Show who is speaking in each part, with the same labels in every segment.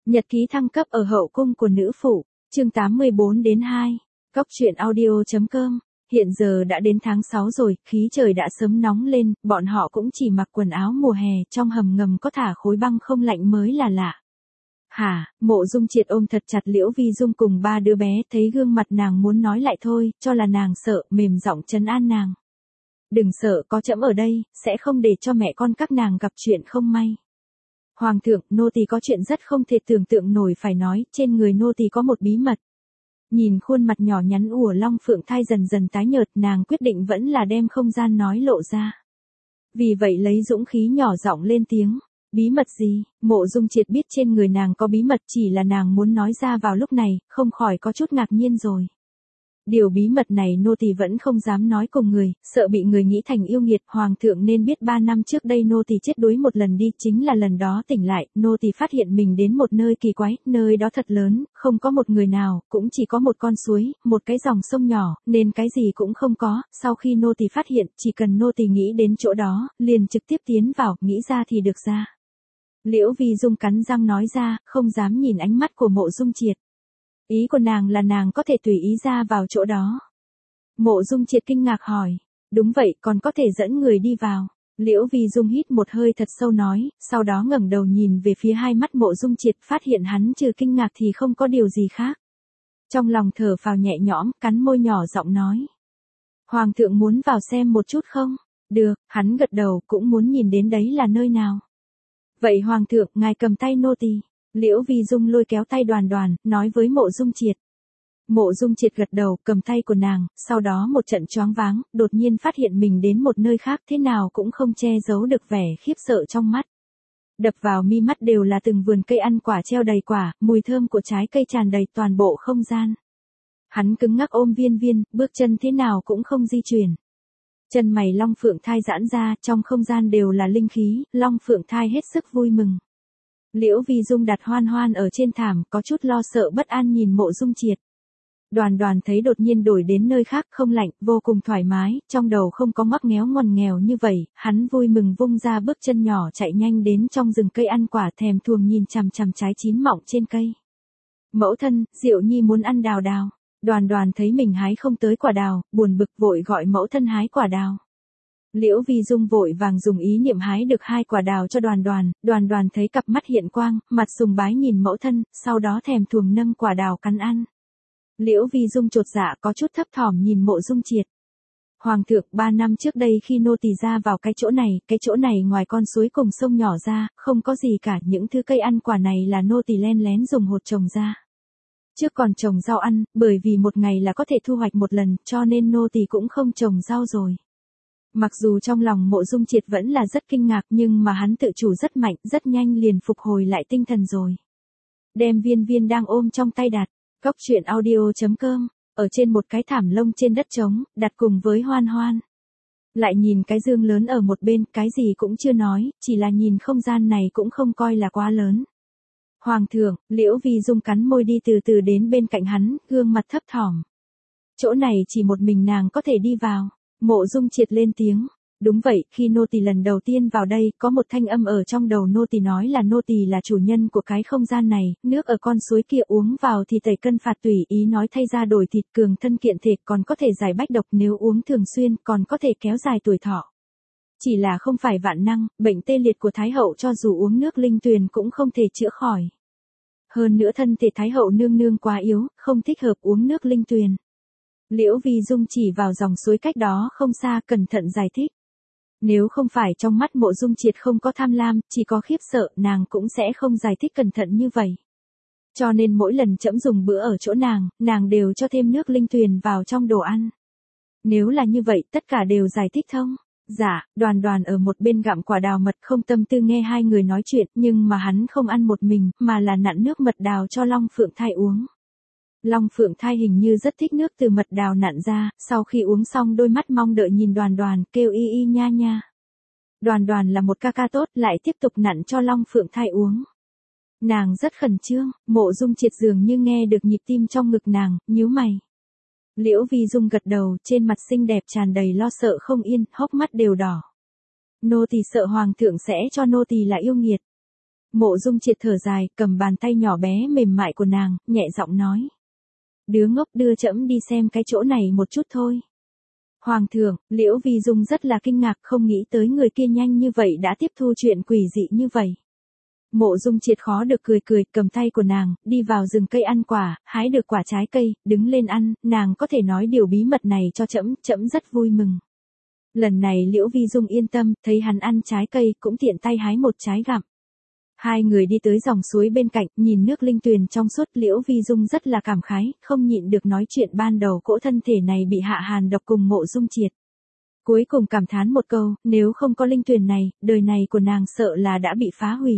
Speaker 1: Nhật ký thăng cấp ở hậu cung của nữ phụ, chương 84-2, Cóc truyện audio.com. Hiện giờ đã đến tháng 6 rồi, khí trời đã sớm nóng lên, bọn họ cũng chỉ mặc quần áo mùa hè, trong hầm ngầm có thả khối băng không lạnh mới là lạ. Hả, Mộ Dung Triệt ôm thật chặt Liễu Vi Dung cùng ba đứa bé, thấy gương mặt nàng muốn nói lại thôi, cho là nàng sợ, mềm giọng trấn an nàng. Đừng sợ, có trẫm ở đây, sẽ không để cho mẹ con các nàng gặp chuyện không may. Hoàng thượng, nô tỳ có chuyện rất không thể tưởng tượng nổi phải nói, trên người nô tỳ có một bí mật. Nhìn khuôn mặt nhỏ nhắn của Long Phượng Thai dần dần tái nhợt, nàng quyết định vẫn là đem không gian nói lộ ra. Vì vậy lấy dũng khí nhỏ giọng lên tiếng. Bí mật gì? Mộ Dung Triệt biết trên người nàng có bí mật, chỉ là nàng muốn nói ra vào lúc này, không khỏi có chút ngạc nhiên rồi. Điều bí mật này nô tỳ vẫn không dám nói cùng người, sợ bị người nghĩ thành yêu nghiệt. Hoàng thượng nên biết 3 năm trước đây nô tỳ chết đuối một lần đi, chính là lần đó tỉnh lại, nô tỳ phát hiện mình đến một nơi kỳ quái, nơi đó thật lớn, không có một người nào, cũng chỉ có một con suối, một cái dòng sông nhỏ, nên cái gì cũng không có. Sau khi nô tỳ phát hiện, chỉ cần nô tỳ nghĩ đến chỗ đó, liền trực tiếp tiến vào, nghĩ ra thì được ra. Liễu Vi Dung cắn răng nói ra, không dám nhìn ánh mắt của Mộ Dung Triệt. Ý của nàng là nàng có thể tùy ý ra vào chỗ đó. Mộ Dung Triệt kinh ngạc hỏi. Đúng vậy, còn có thể dẫn người đi vào. Liễu Vi Dung hít một hơi thật sâu nói, sau đó ngẩng đầu nhìn về phía hai mắt Mộ Dung Triệt, phát hiện hắn trừ kinh ngạc thì không có điều gì khác. Trong lòng thở phào nhẹ nhõm, cắn môi nhỏ giọng nói. Hoàng thượng muốn vào xem một chút không? Được, hắn gật đầu, cũng muốn nhìn đến đấy là nơi nào. Vậy Hoàng thượng, ngài cầm tay nô tỳ. Liễu Vi Dung lôi kéo tay Đoàn Đoàn, nói với Mộ Dung Triệt. Mộ Dung Triệt gật đầu, cầm tay của nàng, sau đó một trận choáng váng, đột nhiên phát hiện mình đến một nơi khác, thế nào cũng không che giấu được vẻ khiếp sợ trong mắt. Đập vào mi mắt đều là từng vườn cây ăn quả treo đầy quả, mùi thơm của trái cây tràn đầy toàn bộ không gian. Hắn cứng ngắc ôm Viên Viên, bước chân thế nào cũng không di chuyển. Chân mày Long Phượng Thai giãn ra, trong không gian đều là linh khí, Long Phượng Thai hết sức vui mừng. Liễu Vi Dung đặt Hoan Hoan ở trên thảm, có chút lo sợ bất an nhìn Mộ Dung Triệt. Đoàn Đoàn thấy đột nhiên đổi đến nơi khác, không lạnh, vô cùng thoải mái, trong đầu không có mắc nghéo ngoằn nghèo như vậy, hắn vui mừng vung ra bước chân nhỏ chạy nhanh đến trong rừng cây ăn quả, thèm thuồng nhìn chằm chằm trái chín mọng trên cây. Mẫu thân, Diệu Nhi muốn ăn đào đào. Đoàn Đoàn thấy mình hái không tới quả đào, buồn bực vội gọi mẫu thân hái quả đào. Liễu Vi Dung vội vàng dùng ý niệm hái được 2 quả đào cho Đoàn Đoàn, Đoàn Đoàn thấy cặp mắt hiện quang, mặt sùng bái nhìn mẫu thân, sau đó thèm thuồng nâng quả đào cắn ăn. Liễu Vi Dung chột dạ có chút thấp thỏm nhìn Mộ Dung Triệt. Hoàng thượng, 3 năm trước đây khi nô tỳ ra vào cái chỗ này ngoài con suối cùng sông nhỏ ra, không có gì cả, những thứ cây ăn quả này là nô tỳ len lén dùng hột trồng ra. Trước còn trồng rau ăn, bởi vì một ngày là có thể thu hoạch một lần, cho nên nô tỳ cũng không trồng rau rồi. Mặc dù trong lòng Mộ Dung Triệt vẫn là rất kinh ngạc, nhưng mà hắn tự chủ rất mạnh, rất nhanh liền phục hồi lại tinh thần rồi. Đem Viên Viên đang ôm trong tay đặt, Cóc truyện audio.com, ở trên một cái thảm lông trên đất trống, đặt cùng với Hoan Hoan. Lại nhìn cái dương lớn ở một bên, cái gì cũng chưa nói, chỉ là nhìn không gian này cũng không coi là quá lớn. Hoàng thượng, Liễu Vi Dung cắn môi đi từ từ đến bên cạnh hắn, gương mặt thấp thỏm. Chỗ này chỉ một mình nàng có thể đi vào. Mộ Dung Triệt lên tiếng. Đúng vậy, khi nô tỳ lần đầu tiên vào đây, có một thanh âm ở trong đầu nô tỳ nói là nô tỳ là chủ nhân của cái không gian này, nước ở con suối kia uống vào thì tẩy cân phạt tủy, ý nói thay ra đổi thịt, cường thân kiện thể, còn có thể giải bách độc, nếu uống thường xuyên, còn có thể kéo dài tuổi thọ. Chỉ là không phải vạn năng, bệnh tê liệt của Thái hậu cho dù uống nước linh tuyền cũng không thể chữa khỏi. Hơn nữa thân thể Thái hậu nương nương quá yếu, không thích hợp uống nước linh tuyền. Liễu Vi Dung chỉ vào dòng suối cách đó không xa, cẩn thận giải thích. Nếu không phải trong mắt Mộ Dung Triệt không có tham lam, chỉ có khiếp sợ, nàng cũng sẽ không giải thích cẩn thận như vậy. Cho nên mỗi lần trẫm dùng bữa ở chỗ nàng đều cho thêm nước linh tuyền vào trong đồ ăn. Nếu là như vậy, tất cả đều giải thích thông. Dạ, Đoàn Đoàn ở một bên gặm quả đào mật, không tâm tư nghe hai người nói chuyện, nhưng mà hắn không ăn một mình, mà là nặn nước mật đào cho Long Phượng Thai uống. Long Phượng Thai hình như rất thích nước từ mật đào nặn ra, sau khi uống xong đôi mắt mong đợi nhìn Đoàn Đoàn, kêu y y nha nha. Đoàn Đoàn là một ca ca tốt, lại tiếp tục nặn cho Long Phượng Thai uống. Nàng rất khẩn trương, Mộ Dung Triệt dường như nghe được nhịp tim trong ngực nàng, nhíu mày. Liễu Vi Dung gật đầu, trên mặt xinh đẹp tràn đầy lo sợ không yên, hốc mắt đều đỏ. Nô tỳ sợ Hoàng thượng sẽ cho nô tỳ là yêu nghiệt. Mộ Dung Triệt thở dài, cầm bàn tay nhỏ bé mềm mại của nàng, nhẹ giọng nói. Đứa ngốc, đưa trẫm đi xem cái chỗ này một chút thôi. Hoàng thượng, Liễu Vi Dung rất là kinh ngạc, không nghĩ tới người kia nhanh như vậy đã tiếp thu chuyện quỷ dị như vậy. Mộ Dung Triệt khó được cười cười, cầm tay của nàng, đi vào rừng cây ăn quả, hái được quả trái cây, đứng lên ăn, nàng có thể nói điều bí mật này cho trẫm, trẫm rất vui mừng. Lần này Liễu Vi Dung yên tâm, thấy hắn ăn trái cây, cũng tiện tay hái một trái gặm. Hai người đi tới dòng suối bên cạnh, nhìn nước linh tuyền trong suốt, Liễu Vi Dung rất là cảm khái, không nhịn được nói chuyện ban đầu cỗ thân thể này bị hạ hàn độc cùng Mộ Dung Triệt. Cuối cùng cảm thán một câu, nếu không có linh tuyền này, đời này của nàng sợ là đã bị phá hủy.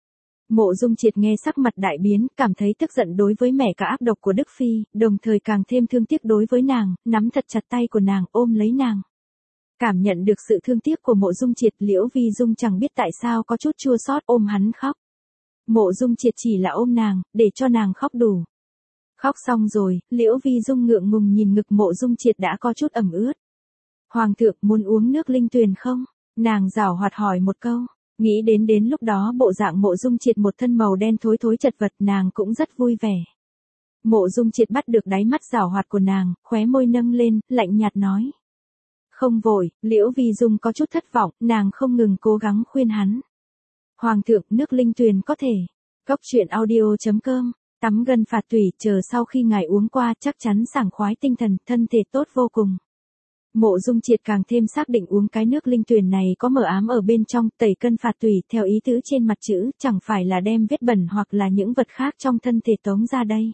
Speaker 1: Mộ Dung Triệt nghe sắc mặt đại biến, cảm thấy tức giận đối với mẹ cả ác độc của Đức Phi, đồng thời càng thêm thương tiếc đối với nàng, nắm thật chặt tay của nàng, ôm lấy nàng. Cảm nhận được sự thương tiếc của Mộ Dung Triệt, Liễu Vi Dung chẳng biết tại sao có chút chua xót ôm hắn khóc. Mộ Dung Triệt chỉ là ôm nàng, để cho nàng khóc đủ. Khóc xong rồi, Liễu Vi Dung ngượng ngùng nhìn ngực Mộ Dung Triệt đã có chút ẩm ướt. Hoàng thượng muốn uống nước linh tuyền không? Nàng giảo hoạt hỏi một câu. Nghĩ đến lúc đó bộ dạng Mộ Dung Triệt một thân màu đen thối thối chật vật, nàng cũng rất vui vẻ. Mộ Dung Triệt bắt được đáy mắt giảo hoạt của nàng, khóe môi nâng lên, lạnh nhạt nói. Không vội, Liễu Vi Dung có chút thất vọng, nàng không ngừng cố gắng khuyên hắn. Hoàng thượng, nước linh tuyền có thể. Cốc truyện audio.com, tắm gân phạt tủy, chờ sau khi ngài uống qua chắc chắn sảng khoái tinh thần, thân thể tốt vô cùng. Mộ Dung Triệt càng thêm xác định uống cái nước linh tuyền này có mờ ám ở bên trong, tẩy cân phạt tủy, theo ý tứ trên mặt chữ, chẳng phải là đem vết bẩn hoặc là những vật khác trong thân thể tống ra đây.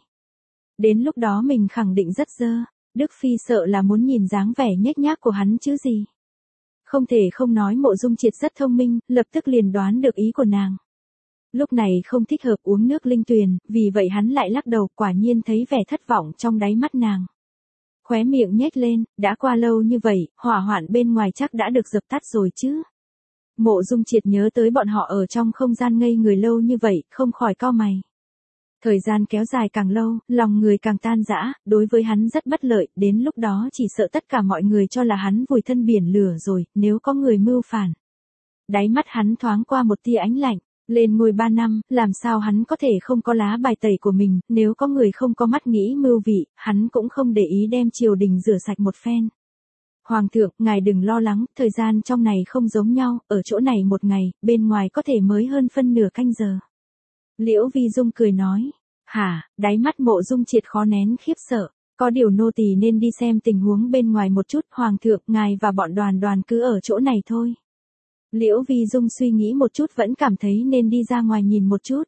Speaker 1: Đến lúc đó mình khẳng định rất dơ, Đức Phi sợ là muốn nhìn dáng vẻ nhếch nhác của hắn chứ gì. Không thể không nói Mộ Dung Triệt rất thông minh, lập tức liền đoán được ý của nàng. Lúc này không thích hợp uống nước linh tuyền, vì vậy hắn lại lắc đầu, quả nhiên thấy vẻ thất vọng trong đáy mắt nàng. Khóe miệng nhếch lên, đã qua lâu như vậy, hỏa hoạn bên ngoài chắc đã được dập tắt rồi chứ. Mộ Dung Triệt nhớ tới bọn họ ở trong không gian ngây người lâu như vậy, không khỏi cau mày. Thời gian kéo dài càng lâu, lòng người càng tan rã, đối với hắn rất bất lợi, đến lúc đó chỉ sợ tất cả mọi người cho là hắn vùi thân biển lửa rồi, nếu có người mưu phản. Đáy mắt hắn thoáng qua một tia ánh lạnh, lên ngôi 3 năm, làm sao hắn có thể không có lá bài tẩy của mình, nếu có người không có mắt nghĩ mưu vị, hắn cũng không để ý đem triều đình rửa sạch một phen. Hoàng thượng, ngài đừng lo lắng, thời gian trong này không giống nhau, ở chỗ này một ngày, bên ngoài có thể mới hơn phân nửa canh giờ. Liễu Vi Dung cười nói, hả, đáy mắt Mộ Dung Triệt khó nén khiếp sợ, có điều nô tỳ nên đi xem tình huống bên ngoài một chút, Hoàng thượng, ngài và bọn đoàn cứ ở chỗ này thôi. Liễu Vi Dung suy nghĩ một chút vẫn cảm thấy nên đi ra ngoài nhìn một chút.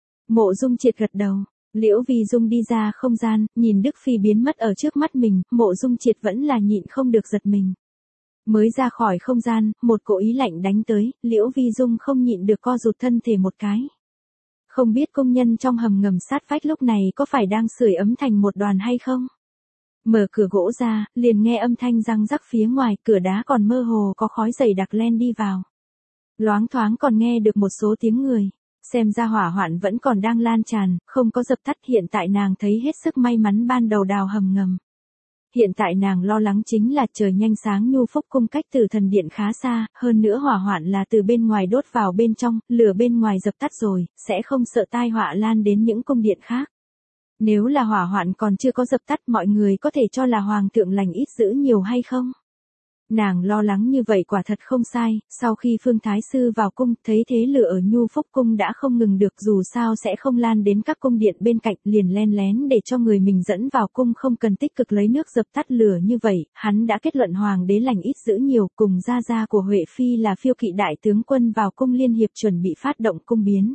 Speaker 1: Mộ Dung Triệt gật đầu, Liễu Vi Dung đi ra không gian, nhìn Đức Phi biến mất ở trước mắt mình, Mộ Dung Triệt vẫn là nhịn không được giật mình. Mới ra khỏi không gian, một cỗ ý lạnh đánh tới, Liễu Vi Dung không nhịn được co rụt thân thể một cái. Không biết công nhân trong hầm ngầm sát vách lúc này có phải đang sưởi ấm thành một đoàn hay không? Mở cửa gỗ ra, liền nghe âm thanh răng rắc phía ngoài, cửa đá còn mơ hồ có khói dày đặc len đi vào. Loáng thoáng còn nghe được một số tiếng người. Xem ra hỏa hoạn vẫn còn đang lan tràn, không có dập tắt, hiện tại nàng thấy hết sức may mắn ban đầu đào hầm ngầm. Hiện tại nàng lo lắng chính là trời nhanh sáng Nhu Phúc cung cách từ thần điện khá xa, hơn nữa hỏa hoạn là từ bên ngoài đốt vào bên trong, lửa bên ngoài dập tắt rồi, sẽ không sợ tai họa lan đến những cung điện khác. Nếu là hỏa hoạn còn chưa có dập tắt, mọi người có thể cho là hoàng thượng lành ít dữ nhiều hay không? Nàng lo lắng như vậy quả thật không sai, sau khi Phương Thái Sư vào cung, thấy thế lửa ở Nhu Phúc cung đã không ngừng được, dù sao sẽ không lan đến các cung điện bên cạnh, liền len lén để cho người mình dẫn vào cung, không cần tích cực lấy nước dập tắt lửa như vậy, hắn đã kết luận hoàng đế lành ít dữ nhiều, cùng gia gia của Huệ Phi là Phiêu Kỵ đại tướng quân vào cung liên hiệp chuẩn bị phát động cung biến.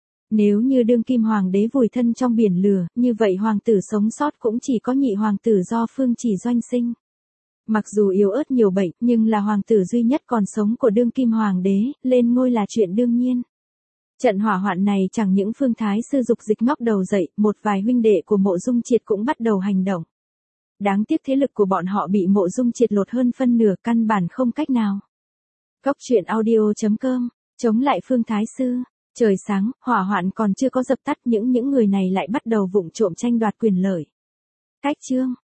Speaker 1: Nếu như đương kim hoàng đế vùi thân trong biển lửa, như vậy hoàng tử sống sót cũng chỉ có nhị hoàng tử do Phương Chỉ doanh sinh. Mặc dù yếu ớt nhiều bệnh, nhưng là hoàng tử duy nhất còn sống của đương kim hoàng đế, lên ngôi là chuyện đương nhiên. Trận hỏa hoạn này chẳng những Phương Thái Sư dục dịch ngóc đầu dậy, một vài huynh đệ của Mộ Dung Triệt cũng bắt đầu hành động. Đáng tiếc thế lực của bọn họ bị Mộ Dung Triệt lột hơn phân nửa, căn bản không cách nào. Cốc truyện audio.com, chống lại Phương Thái Sư. Trời sáng, hỏa hoạn còn chưa có dập tắt, những người này lại bắt đầu vụng trộm tranh đoạt quyền lợi. Cách chương